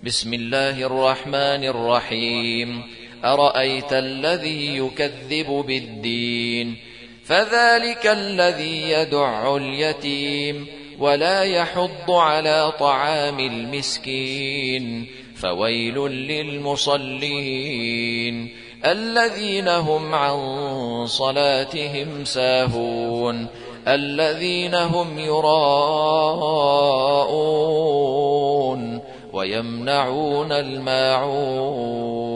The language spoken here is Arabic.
بسم الله الرحمن الرحيم أرأيت الذي يكذب بالدين فذلك الذي يدع اليتيم ولا يحض على طعام المسكين فويل للمصلين الذين هم عن صلاتهم ساهون الذين هم يراءون ويمنعون الماعون